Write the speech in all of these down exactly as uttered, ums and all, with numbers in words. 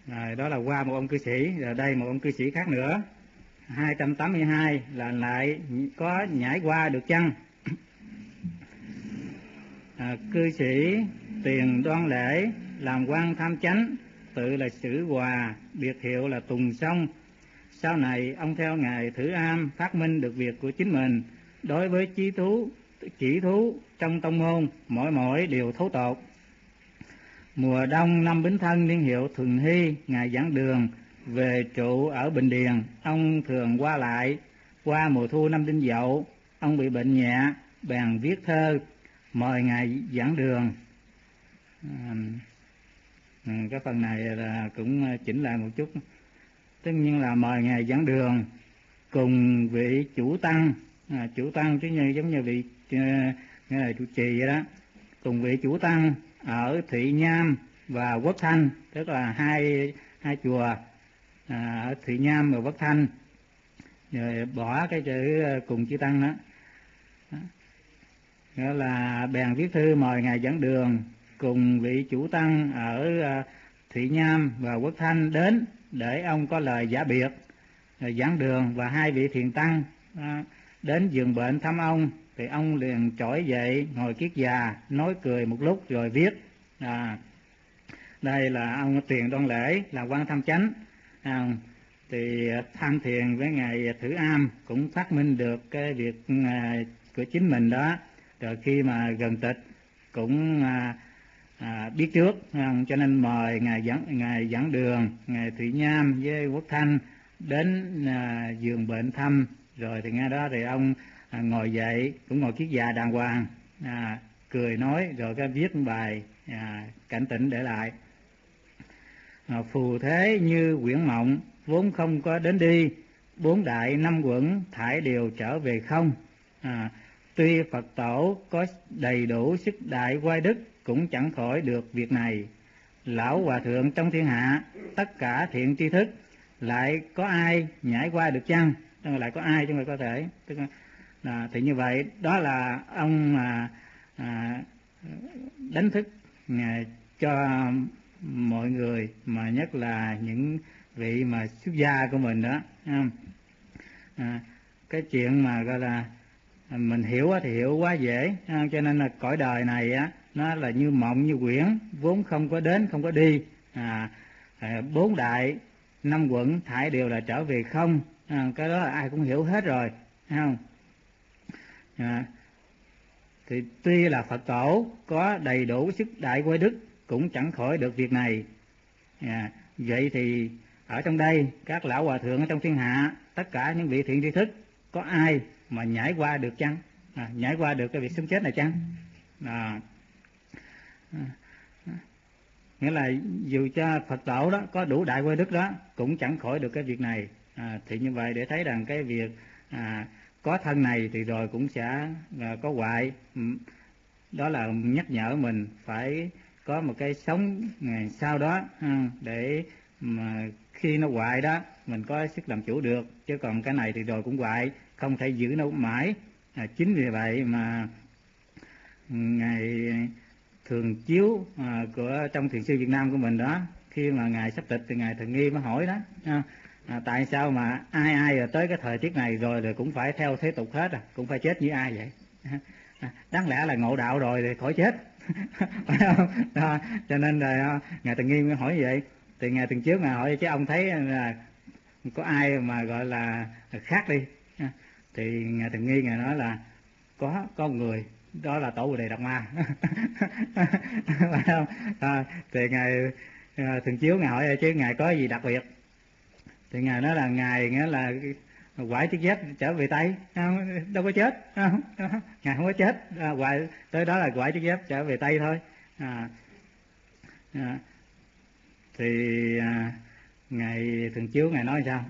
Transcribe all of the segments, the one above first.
Rồi, đó là qua một ông cư sĩ, rồi đây một ông cư sĩ khác nữa. hai trăm tám mươi hai là lại có nhảy qua được chăng? À, cư sĩ Tiền Đoan Lễ làm quan tham chánh, tự là Sử Hòa, biệt hiệu là Tùng Sông. Sau này ông theo ngài Thử Am phát minh được việc của chính mình. Đối với chí thú, chỉ thú trong tông môn, mỗi mỗi đều thấu tột. Mùa đông năm Bính Thân niên hiệu Thuần Hy, ngài giảng đường về trụ ở Bình Điền. Ông thường qua lại. Qua mùa thu năm Đinh Dậu, ông bị bệnh nhẹ, bèn viết thơ mời ngài giảng đường. À, cái phần này là cũng chỉnh lại một chút. Tất nhiên là mời ngài giảng đường cùng vị chủ tăng, à, chủ tăng chứ như giống như vị uh, ngài trụ trì vậy đó, cùng vị chủ tăng ở Thụy Nham và Quốc Thanh, tức là hai hai chùa à, ở Thụy Nham và Quốc Thanh, rồi bỏ cái chữ cùng chữ tăng đó. Đó là bèn viết thư mời ngài giảng đường cùng vị chủ tăng ở Thụy Nham và Quốc Thanh đến để ông có lời giả biệt rồi giảng đường. Và hai vị thiền tăng à, đến giường bệnh thăm ông, thì ông liền trỗi dậy ngồi kiết già, nói cười một lúc rồi viết. À, đây là ông Tiền Đoan Lễ là quan tham chánh. À, thì tham thiền với ngài Thử Am cũng phát minh được cái việc à, của chính mình đó. Rồi khi mà gần tịch cũng à, à, biết trước, à, cho nên mời ngài giảng ngài giảng đường, ngài Thụy Nham với Quốc Thanh đến à, giường bệnh thăm. Rồi thì ngay đó thì ông à, ngồi dậy, cũng ngồi kiết già đàng hoàng, à, cười nói rồi cái viết bài à, cảnh tỉnh để lại. À, phù thế như quyển mộng, vốn không có đến đi, bốn đại năm quẩn thải đều trở về không. À, tuy Phật tổ có đầy đủ sức đại oai đức, cũng chẳng khỏi được việc này. Lão hòa thượng trong thiên hạ, tất cả thiện tri thức, lại có ai nhảy qua được chăng? Lại có ai chứ không có thể. Tức là, à, thì như vậy đó là ông mà à, đánh thức à, cho mọi người, mà nhất là những vị mà xuất gia của mình đó. À, cái chuyện mà gọi là mình hiểu thì hiểu quá dễ, cho nên là cõi đời này á nó là như mộng như quyển, vốn không có đến không có đi. À, bốn đại năm quẩn thải đều là trở về không. À, cái đó là ai cũng hiểu hết rồi, thấy không? À, thì tuy là Phật tổ có đầy đủ sức đại oai đức, cũng chẳng khỏi được việc này. À, vậy thì ở trong đây các lão hòa thượng ở trong thiên hạ, tất cả những vị thiện tri thức, có ai mà nhảy qua được chăng? À, nhảy qua được cái việc sống chết này chăng? À, à, à, nghĩa là dù cho Phật tổ đó có đủ đại oai đức đó, cũng chẳng khỏi được cái việc này. À, thì như vậy để thấy rằng cái việc à, có thân này thì rồi cũng sẽ à, có hoại. Đó là nhắc nhở mình phải có một cái sống ngày sau đó, à, để mà khi nó hoại đó mình có sức làm chủ được. Chứ còn cái này thì rồi cũng hoại, không thể giữ nó mãi. À, chính vì vậy mà ngài Thường Chiếu à, của trong Thiền sư Việt Nam của mình đó, khi mà ngài sắp tịch thì ngài Thường Nghi mới hỏi đó, à, à, tại sao mà ai ai rồi tới cái thời tiết này rồi rồi cũng phải theo thế tục hết, à, cũng phải chết như ai vậy? À, đáng lẽ là ngộ đạo rồi thì khỏi chết. Phải không? Đó, cho nên là ngài Thường Nghi mới hỏi vậy. Thì ngài Thường Chiếu ngài hỏi chứ ông thấy là có ai mà gọi là khác đi? Thì ngài Thường Nghi ngài nói là có có người, đó là Tổ Bồ Đề Đạt Ma. Phải không? À, thì ngài Thường Chiếu ngài hỏi chứ ngài có gì đặc biệt? Thì ngài nói là ngài nghĩa là quải chiếc dép trở về Tây, không, đâu có chết, không, ngài không có chết, à, quải tới đó là quải chiếc dép trở về Tây thôi. À, à, thì à, ngài Thường Chiếu ngài nói sao?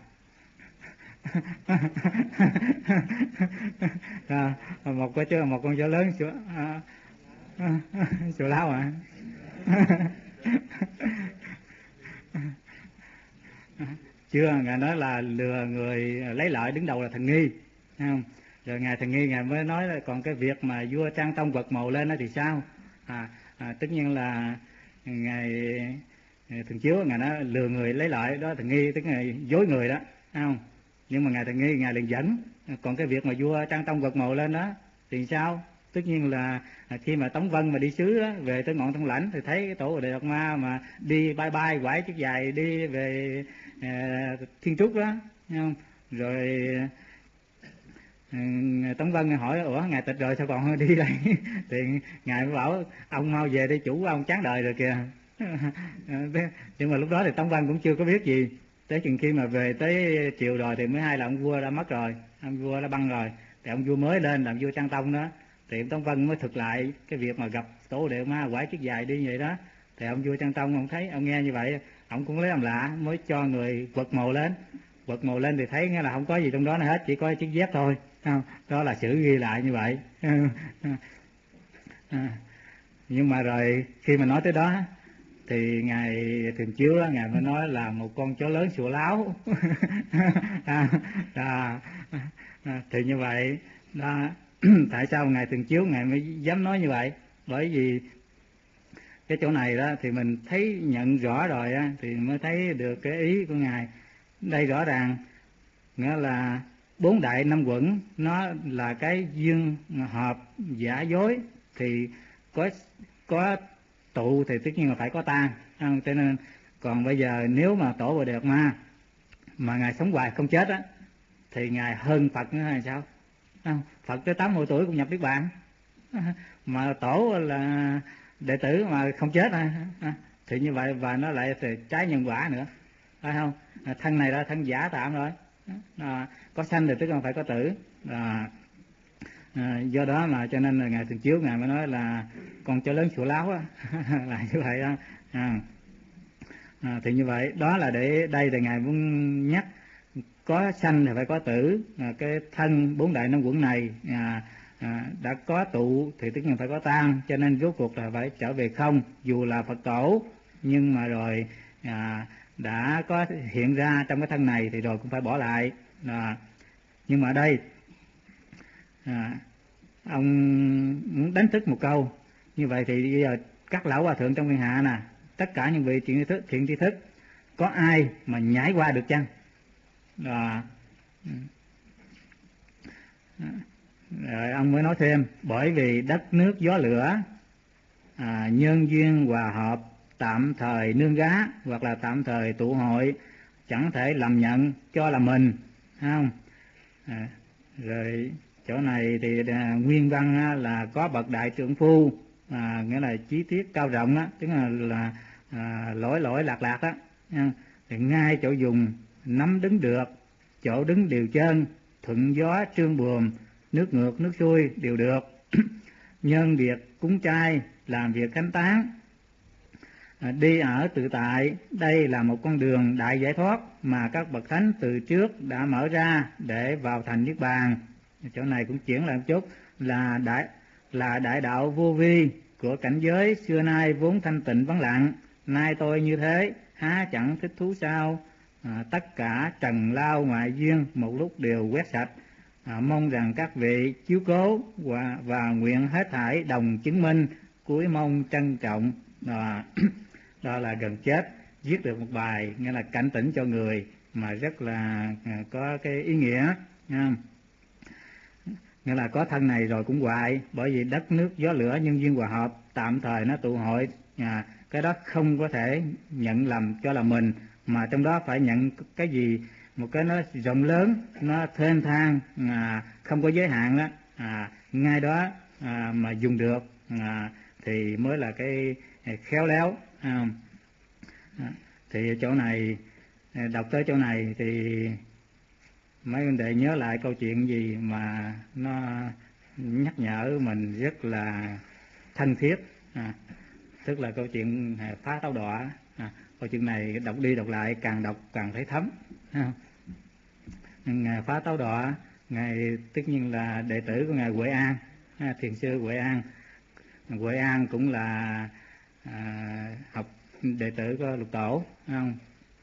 À, một cái chứ một con chó lớn sủa à, à, sủa láo à. Chưa, ngài nói là lừa người lấy lợi, đứng đầu là Thần Nghi, không? Rồi ngài Thần Nghi ngài mới nói là còn cái việc mà vua Trang Tông quật mộ lên đó thì sao? À, à, tất nhiên là ngài Thường Chiếu ngài nó lừa người lấy lợi đó, Thường Nghi tức là dối người đó, thấy không? Nhưng mà ngài Thường Nghi ngài liền dẫn. Còn cái việc mà vua Trang Tông quật mộ lên đó thì sao? Tất nhiên là khi mà Tống Vân mà đi sứ đó, về tới ngọn Thông Lãnh thì thấy cái tổ Bồ Đề Đạt Ma mà đi bay bay quải chiếc dài đi về uh, Thiên Trúc đó, thấy không? Rồi uh, Tống Vân hỏi ủa ngài tịch rồi sao còn đi đây? Thì ngài mới bảo ông mau về đi, chủ ông chán đời rồi kìa. Nhưng mà lúc đó thì Tống Vân cũng chưa có biết gì, tới chừng khi mà về tới chiều rồi thì mới hay là ông vua đã mất rồi, ông vua đã băng rồi, thì ông vua mới lên làm vua Trang Tông đó, thì Tống Vân mới thực lại cái việc mà gặp tổ Bồ Đề Đạt Ma quải chiếc dài đi như vậy đó. Thì ông vua Trang Tông ông thấy, ông nghe như vậy ông cũng lấy làm lạ, mới cho người quật mồ lên. Quật mồ lên thì thấy nghe là không có gì trong đó nữa hết, chỉ có chiếc dép thôi. Đó là sử ghi lại như vậy. Nhưng mà rồi khi mà nói tới đó thì ngài Thường Chiếu đó, ngài mới nói là một con chó lớn sủa láo. à, à, à, thì như vậy đó. Tại sao ngài Thường Chiếu ngài mới dám nói như vậy? Bởi vì cái chỗ này đó thì mình thấy nhận rõ rồi á, thì mới thấy được cái ý của ngài. Đây rõ ràng nghĩa là bốn đại năm quẩn nó là cái duyên hợp giả dối, thì có có tụ thì tất nhiên là phải có tan. Cho nên còn bây giờ nếu mà tổ Bồ Đề Đạt Ma mà ngài sống hoài không chết á thì ngài hơn Phật nữa hay sao? Phật tới tám mươi tuổi cũng nhập Niết Bàn, mà tổ là đệ tử mà không chết à, thì như vậy và nó lại thì trái nhân quả nữa, phải không? Thân này là thân giả tạm rồi, à, có sanh thì tức là phải có tử. À, à, do đó mà cho nên là ngài Thường Chiếu ngài mới nói là con chó lớn sủa láo á. Là như vậy đó. À, à, thì như vậy đó là để đây là ngài muốn nhắc có sanh thì phải có tử. À, cái thân bốn đại năm quẩn này à, à, đã có tụ thì tất nhiên phải có tan, cho nên rốt cuộc là phải trở về không. Dù là Phật tổ nhưng mà rồi à, đã có hiện ra trong cái thân này thì rồi cũng phải bỏ lại. À, nhưng mà ở đây à, ông muốn đánh thức một câu như vậy thì bây giờ các lão hòa thượng trong thiên hạ nè, tất cả những vị thiện tri thức, thiện tri thức có ai mà nhảy qua được chăng? À, rồi ông mới nói thêm, bởi vì đất nước gió lửa à, nhân duyên hòa hợp, tạm thời nương gá hoặc là tạm thời tụ hội, chẳng thể làm nhận cho là mình, không? À, rồi chỗ này thì à, nguyên văn á, là có bậc đại trượng phu, à, nghĩa là chí tiết cao rộng á, tức là, là à, lỗi lỗi lạc lạc á, thì ngay chỗ dùng nắm đứng được, chỗ đứng đều trơn, thuận gió trương buồm, nước ngược nước xuôi đều được. Nhân việc cúng chay, làm việc khánh tán, à, đi ở tự tại, đây là một con đường đại giải thoát mà các bậc thánh từ trước đã mở ra để vào thành Niết Bàn. Chỗ này cũng chuyển lại một chút là đại là đại đạo vô vi của cảnh giới xưa nay vốn thanh tịnh vắng lặng, nay tôi như thế há chẳng thích thú sao? À, tất cả trần lao ngoại duyên một lúc đều quét sạch. À, mong rằng các vị chiếu cố và, và nguyện hết thảy đồng chứng minh, cuối mong trân trọng. À, đó là gần chết viết được một bài nghĩa là cảnh tỉnh cho người mà rất là à, có cái ý nghĩa. À, nghĩa là có thân này rồi cũng hoại, bởi vì đất nước gió lửa nhân duyên hòa hợp, tạm thời nó tụ hội, à, cái đó không có thể nhận lầm cho là mình, mà trong đó phải nhận cái gì một cái nó rộng lớn, nó thênh thang, à, không có giới hạn đó, à, ngay đó à, mà dùng được à, thì mới là cái khéo léo. À, thì chỗ này đọc tới chỗ này thì mấy huynh đệ nhớ lại câu chuyện gì mà nó nhắc nhở mình rất là thân thiết, à, tức là câu chuyện phá táo đọa. À, câu chuyện này đọc đi đọc lại càng đọc càng thấy thấm. À, ngài phá táo đọa, ngài tất nhiên là đệ tử của ngài Huệ An, à, thiền sư Huệ An. Huệ An cũng là à, học đệ tử của Lục Tổ, không?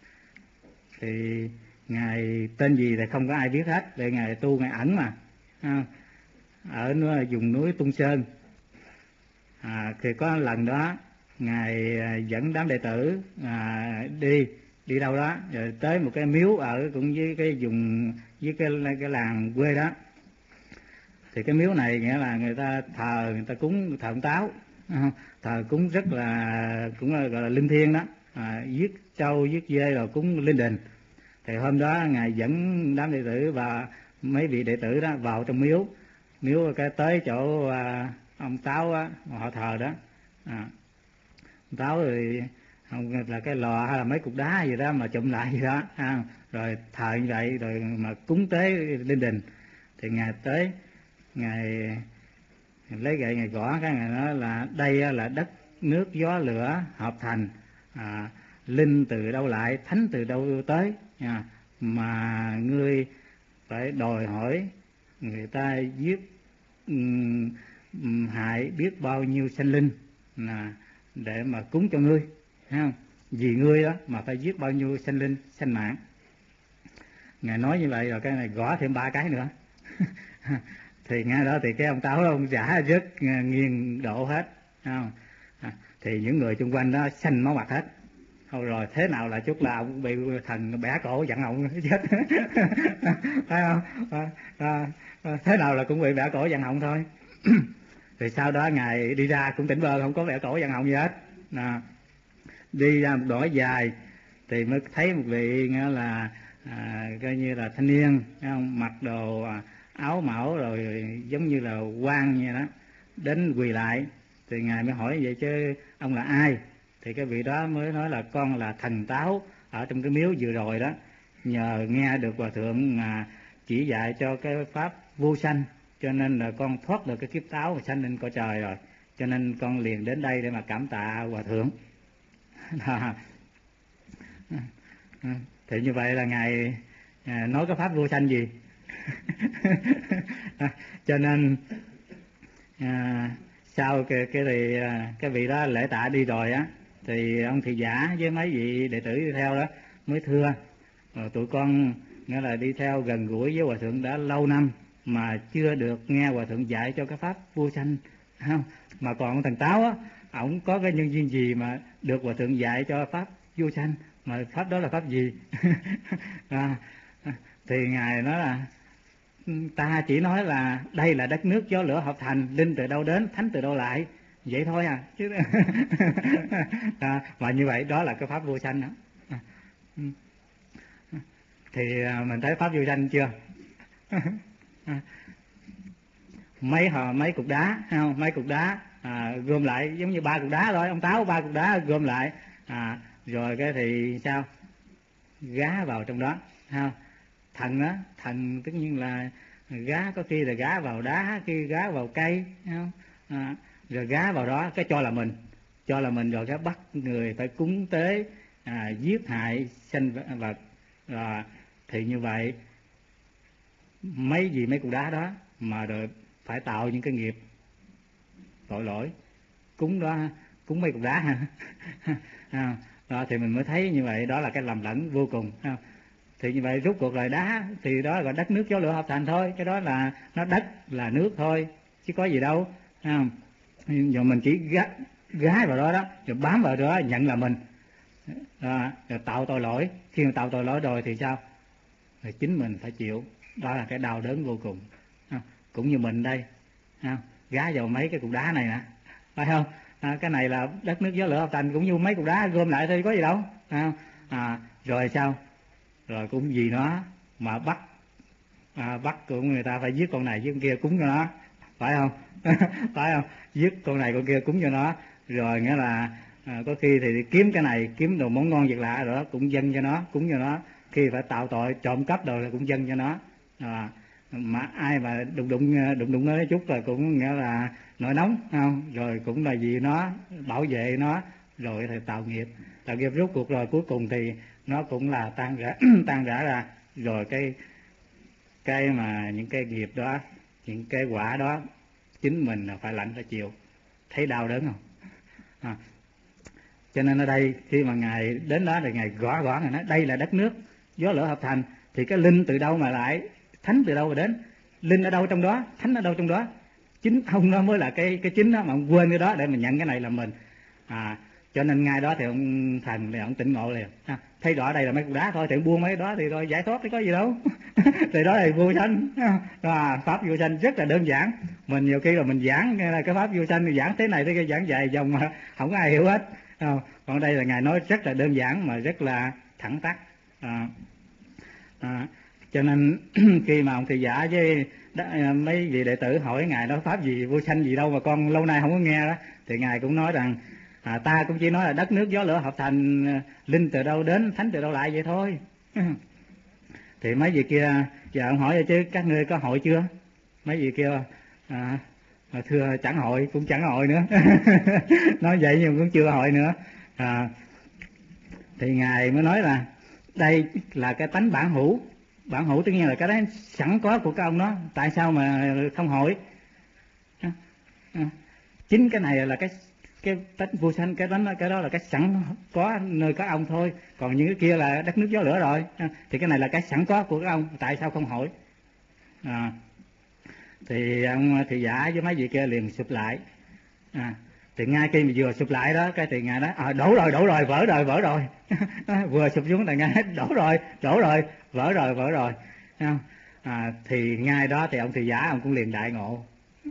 Thì ngài tên gì thì không có ai biết hết, để ngài tu ngài ẩn mà, à, ở vùng núi Tung Sơn. À, thì có lần đó ngài dẫn đám đệ tử à, đi đi đâu đó, rồi tới một cái miếu ở cũng với cái vùng với cái cái làng quê đó. Thì cái miếu này nghĩa là người ta thờ, người ta cúng thờ ông Táo, thờ cúng rất là cũng là gọi là linh thiêng đó, à, giết trâu giết dê rồi cúng linh đình. Thì hôm đó ngài dẫn đám đệ tử và mấy vị đệ tử đó vào trong miếu, miếu cái tới chỗ à, ông Táo á, họ thờ đó, à, ông Táo thì không là cái lò hay là mấy cục đá gì đó mà chụm lại gì đó, à, rồi thờ như vậy rồi mà cúng tế linh đình. Thì ngài tới, ngài lấy gậy ngài gõ cái ngài nói là đây là đất nước gió lửa hợp thành, à, linh từ đâu lại, thánh từ đâu tới, à, mà ngươi phải đòi hỏi người ta giết um, um, hại biết bao nhiêu sanh linh là để mà cúng cho ngươi, thấy không? Vì ngươi đó mà phải giết bao nhiêu sanh linh sanh mạng. Ngài nói như vậy rồi cái này gõ thêm ba cái nữa. Thì ngay đó thì cái ông Táo ông giả rất nghiêng độ hết, không? À, thì những người xung quanh đó xanh máu mặt hết. Thôi rồi thế nào là chút là ông bị thần bẻ cổ dặn ông chết. Phải không? À, à, à, thế nào là cũng bị bẻ cổ dặn họng thôi. Thì sau đó ngài đi ra cũng tỉnh bơ, không có bẻ cổ dặn họng gì hết. À, đi ra một đoạn dài thì mới thấy một vị nghĩa là à, coi như là thanh niên, không? Mặc đồ à, áo mão rồi giống như là quan như đó, đến quỳ lại. Thì ngài mới hỏi vậy chứ ông là ai? Thì cái vị đó mới nói là con là thần Táo ở trong cái miếu vừa rồi đó, nhờ nghe được hòa thượng à, chỉ dạy cho cái pháp vô sanh, cho nên là con thoát được cái kiếp Táo và sanh lên cõi trời rồi, cho nên con liền đến đây để mà cảm tạ hòa thượng. Thì như vậy là ngài à, nói cái pháp vô sanh gì. Cho nên à, sau cái cái thì cái vị đó lễ tạ đi rồi á, thì ông thị giả với mấy vị đệ tử đi theo đó mới thưa rồi, tụi con nghĩa là đi theo gần gũi với hòa thượng đã lâu năm mà chưa được nghe hòa thượng dạy cho cái pháp vô sanh, không? Mà còn ông thằng Táo á, ổng có cái nhân duyên gì mà được hòa thượng dạy cho pháp vô sanh, mà pháp đó là pháp gì? À, thì ngài nói là ta chỉ nói là đây là đất nước gió lửa hợp thành, linh từ đâu đến, thánh từ đâu lại, vậy thôi à, chứ à, và như vậy đó là cái pháp vô sanh đó. À, thì mình thấy pháp vô sanh chưa? mấy hò mấy cục đá, không? Mấy cục đá à, gom lại giống như ba cục đá rồi, ông Táo ba cục đá gom lại, à, rồi cái thì sao? Gá vào trong đó, không? Thần á, thần tất nhiên là gá, có khi là gá vào đá, khi gá vào cây, không? À, rồi gá vào đó cái cho là mình, cho là mình rồi cái bắt người phải cúng tế à, giết hại sanh vật, rồi thì như vậy mấy gì mấy cục đá đó mà rồi phải tạo những cái nghiệp tội lỗi cúng đó, cúng mấy cục đá ha. À, đó thì mình mới thấy như vậy, đó là cái lầm lẫn vô cùng. À, thì như vậy rút cuộc là đá thì đó là gọi đất nước gió lửa hợp thành thôi, cái đó là nó đất là nước thôi chứ có gì đâu. À, giờ mình chỉ gá, gái vào đó đó, rồi bám vào đó nhận là mình, à, rồi tạo tội lỗi. Khi mà tạo tội lỗi rồi thì sao? Thì chính mình phải chịu, đó là cái đau đớn vô cùng. À, cũng như mình đây, à, gá vào mấy cái cục đá này nè, phải không? À, cái này là đất nước gió lửa hợp thành, cũng như mấy cục đá gom lại thôi, có gì đâu. À, à, rồi sao? Rồi cũng vì nó mà bắt à, bắt của người ta phải giết con này giết con kia cúng cho nó, phải không? Phải không? Giết con này con kia cúng cho nó, rồi nghĩa là à, có khi thì kiếm cái này, kiếm đồ món ngon việc lạ rồi đó cũng dâng cho nó, cúng cho nó. Khi phải tạo tội trộm cắp đồ là cũng dâng cho nó. À, mà ai mà đụng đụng đụng đụng nó chút là cũng nghĩa là nổi nóng, không? Rồi cũng là vì nó bảo vệ nó, rồi thì tạo nghiệp, tạo nghiệp rốt cuộc rồi cuối cùng thì nó cũng là tan rã tan rã ra. Rồi cái cái mà những cái nghiệp đó, những cái quả đó chính mình là phải lãnh phải chịu, thấy đau đớn không? À, cho nên ở đây khi mà ngài đến đó thì ngài gõ gõ ngài nói đây là đất nước gió lửa hợp thành, thì cái linh từ đâu mà lại, thánh từ đâu mà đến? Linh ở đâu trong đó, thánh ở đâu trong đó? Chính ông nó mới là cái cái chính đó, mà ông quên cái đó để mình nhận cái này là mình. À, Cho nên ngay đó thì ông thần thì ông tỉnh ngộ liền, à, thấy rõ đây là mấy cục đá thôi thì ông buông mấy đó thì rồi giải thoát thì có gì đâu. Thì đó là vô sanh, à, pháp vô sanh rất là đơn giản. Mình nhiều khi là mình giảng là cái pháp vô sanh thì giảng thế này thế kia, giảng dài dòng mà không có ai hiểu hết. À, còn đây là ngài nói rất là đơn giản mà rất là thẳng tắc. À, à, cho nên khi mà ông thị giả với đó, mấy vị đệ tử hỏi ngài nói pháp gì vô sanh gì đâu mà con lâu nay không có nghe đó, thì ngài cũng nói rằng à, ta cũng chỉ nói là đất nước gió lửa hợp thành, linh từ đâu đến thánh từ đâu lại vậy thôi. Thì mấy vị kia giờ ông hỏi chứ các ngươi có hội chưa? Mấy vị kia à, thưa chẳng hội, cũng chẳng hội nữa. Nói vậy nhưng cũng chưa hội nữa. À, thì ngài mới nói là đây là cái tánh bản hữu. Bản hữu tất nhiên là cái đấy sẵn có của các ông đó, tại sao mà không hội? À, à, chính cái này là cái cái tánh vô sanh, cái tánh cái đó là cái sẵn có nơi các ông thôi, còn những cái kia là đất nước gió lửa rồi. À, thì cái này là cái sẵn có của các ông, tại sao không hội? À, thì ông thị giả với mấy vị kia liền sụp lại. À, thì ngay khi mà vừa sụp lại đó, cái thì ngài nói à, đổ rồi đổ rồi vỡ rồi vỡ rồi. Vừa sụp xuống là ngài đổ rồi đổ rồi vỡ rồi vỡ rồi. À, thì ngay đó thì ông thị giả ông cũng liền đại ngộ.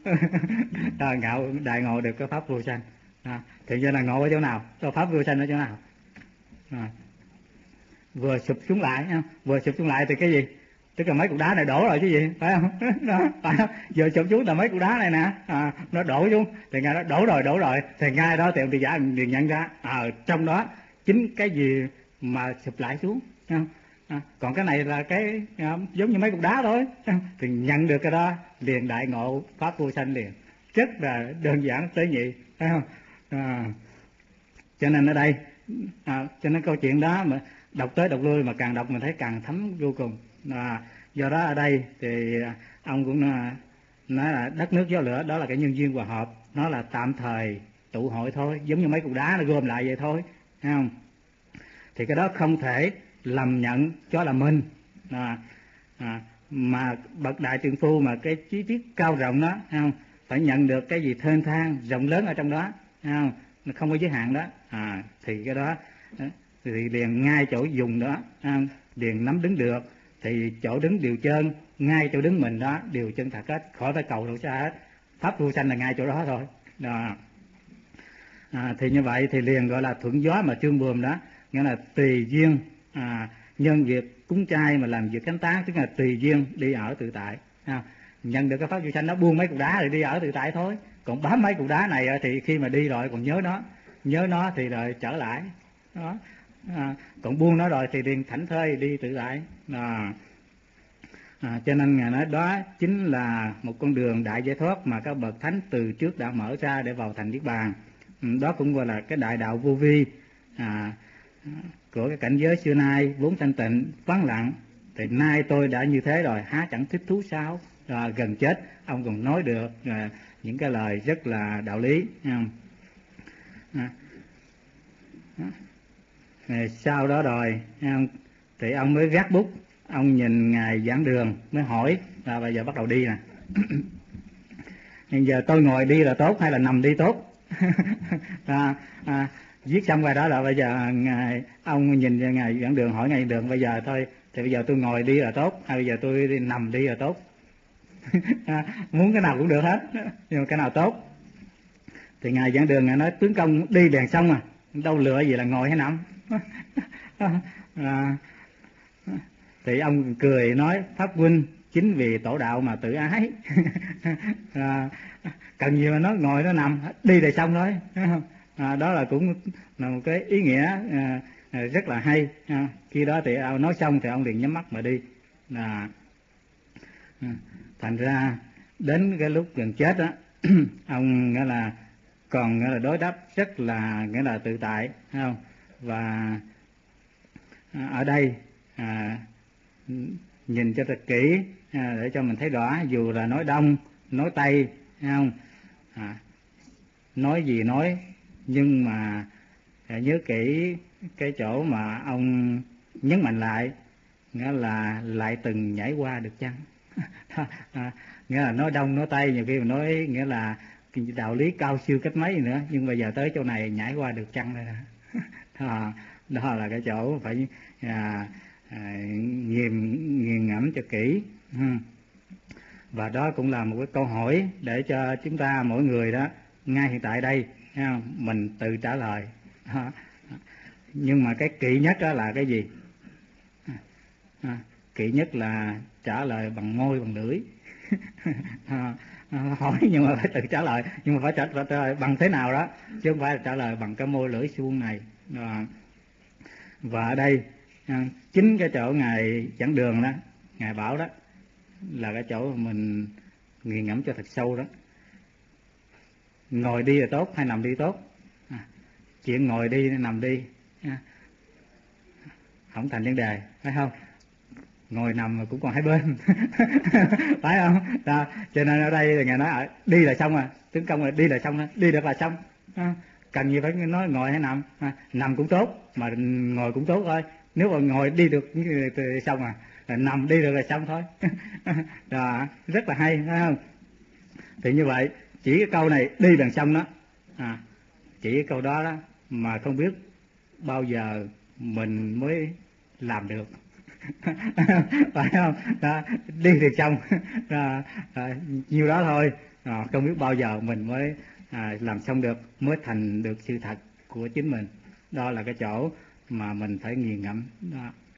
À, ngạo đại ngộ được cái pháp vô sanh. À, thì cho là ngộ ở chỗ nào, cái pháp vô sanh ở chỗ nào? À, vừa sụp xuống lại, vừa sụp xuống lại thì cái gì? Tức là mấy cục đá này đổ rồi chứ gì, phải không? Đó, phải không? Vừa sụp xuống là mấy cục đá này nè, à, nó đổ xuống, thì ngay đó đổ rồi đổ rồi, thì ngay đó thì ông thị giả liền nhận ra, à, trong đó chính cái gì mà sụp lại xuống, không? À, còn cái này là cái à, giống như mấy cục đá thôi, thì nhận được cái đó liền đại ngộ pháp vô sanh liền, rất là đơn giản tế nhị, phải không? À, cho nên ở đây, à, cho nên câu chuyện đó mà đọc tới đọc lui mà càng đọc mình thấy càng thấm vô cùng. À, do đó ở đây thì ông cũng nói là đất nước gió lửa đó là cái nhân duyên hòa hợp, nó là tạm thời tụ hội thôi, giống như mấy cục đá nó gom lại vậy thôi, thấy không? Thì cái đó không thể lầm nhận cho là mình. À, à, mà bậc đại trượng phu mà cái trí tiết cao rộng đó, thấy không? Phải nhận được cái gì thênh thang rộng lớn ở trong đó, thấy không? Nó không có giới hạn đó. À, thì cái đó thì liền ngay chỗ dùng đó, à, liền nắm đứng được, thì chỗ đứng đều trơn, ngay chỗ đứng mình đó đều chân thật hết, khỏi phải cầu đâu xa hết, pháp vô sanh là ngay chỗ đó thôi đó. À, thì như vậy thì liền gọi là thuận gió mà trương buồm đó, nghĩa là tùy duyên, à, nhân việc cúng chay mà làm việc cánh tán, tức là tùy duyên đi ở tự tại. À, nhận được cái pháp vô sanh nó buông mấy cục đá thì đi ở tự tại thôi, còn bám mấy cục đá này thì khi mà đi rồi còn nhớ nó, nhớ nó thì rồi trở lại đó. À, còn buông nó rồi thì liền thảnh thơi đi tự tại. À, à, cho nên ngài nói đó chính là một con đường đại giải thoát mà các bậc thánh từ trước đã mở ra để vào thành niết bàn. Đó cũng gọi là cái đại đạo vô vi, à, của cái cảnh giới xưa nay vốn thanh tịnh vắng lặng, thì nay tôi đã như thế rồi, há chẳng thích thú sao? À, gần chết ông còn nói được à, những cái lời rất là đạo lý. À, à, sau đó rồi thì ông mới gác bút, ông nhìn ngài giảng đường mới hỏi, à, bây giờ bắt đầu đi nè. Bây giờ tôi ngồi đi là tốt hay là nằm đi tốt? à, à, viết xong rồi đó là bây giờ ngài, ông nhìn ngài giảng đường hỏi ngài giảng đường bây giờ thôi, thì bây giờ tôi ngồi đi là tốt hay bây giờ tôi đi, nằm đi là tốt? À, muốn cái nào cũng được hết, nhưng mà cái nào tốt? Thì ngài giảng đường ngài nói tướng công đi đèn xong à, đâu lựa gì là ngồi hay nằm. À, thì ông cười nói pháp huynh chính vì tổ đạo mà tự ái. À, cần gì mà nó ngồi nó nằm, đi thì xong thôi. À, đó là cũng là một cái ý nghĩa à, à, rất là hay. À, khi đó thì ông nói xong thì ông liền nhắm mắt mà đi. À, à, thành ra đến cái lúc gần chết đó, ông nghĩa là còn nghĩa là đối đáp rất là nghĩa là tự tại, thấy không? Và à, ở đây à, nhìn cho thật kỹ à, để cho mình thấy rõ, dù là nói đông nói tây, thấy không? À, nói gì nói, nhưng mà à, nhớ kỹ cái chỗ mà ông nhấn mạnh lại, nghĩa là lại từng nhảy qua được chăng? À, nghĩa là nói đông nói tây nhiều khi mà nói nghĩa là đạo lý cao siêu cách mấy nữa, nhưng bây giờ tới chỗ này nhảy qua được chăng đây nè. À, đó là cái chỗ phải à, à, nghiền nghiền ngẫm cho kỹ. Ừ. Và đó cũng là một cái câu hỏi để cho chúng ta mỗi người đó ngay hiện tại đây mình tự trả lời. À, nhưng mà cái kỹ nhất đó là cái gì? À, kỹ nhất là trả lời bằng môi bằng lưỡi. À, hỏi nhưng mà phải tự trả lời, nhưng mà phải trả, phải trả lời bằng thế nào đó, chứ không phải là trả lời bằng cái môi lưỡi suông này. À, và ở đây à, chính cái chỗ ngài giảng đường đó, ngài bảo đó là cái chỗ mình nghiền ngẫm cho thật sâu đó. Ngồi đi là tốt hay nằm đi tốt? À, chuyện ngồi đi nằm đi à, không thành vấn đề, phải không? Ngồi nằm cũng còn hai bên. Phải không? Đó, cho nên ở đây là ngài nói đi là xong à, tướng công là đi là xong, đi được là xong. À, cần gì phải nói ngồi hay nằm? À, nằm cũng tốt mà ngồi cũng tốt thôi. Nếu mà ngồi đi được thì xong à, là nằm đi được là xong thôi. Đó, rất là hay, phải không? Thì như vậy chỉ cái câu này đi là xong đó. À, chỉ cái câu đó đó mà không biết bao giờ mình mới làm được. Phải không? Đó, đi thì xong. Đó, à, nhiêu đó thôi. À, không biết bao giờ mình mới à, làm xong được, mới thành được sự thật của chính mình. Đó là cái chỗ mà mình phải nghiền ngẫm đó.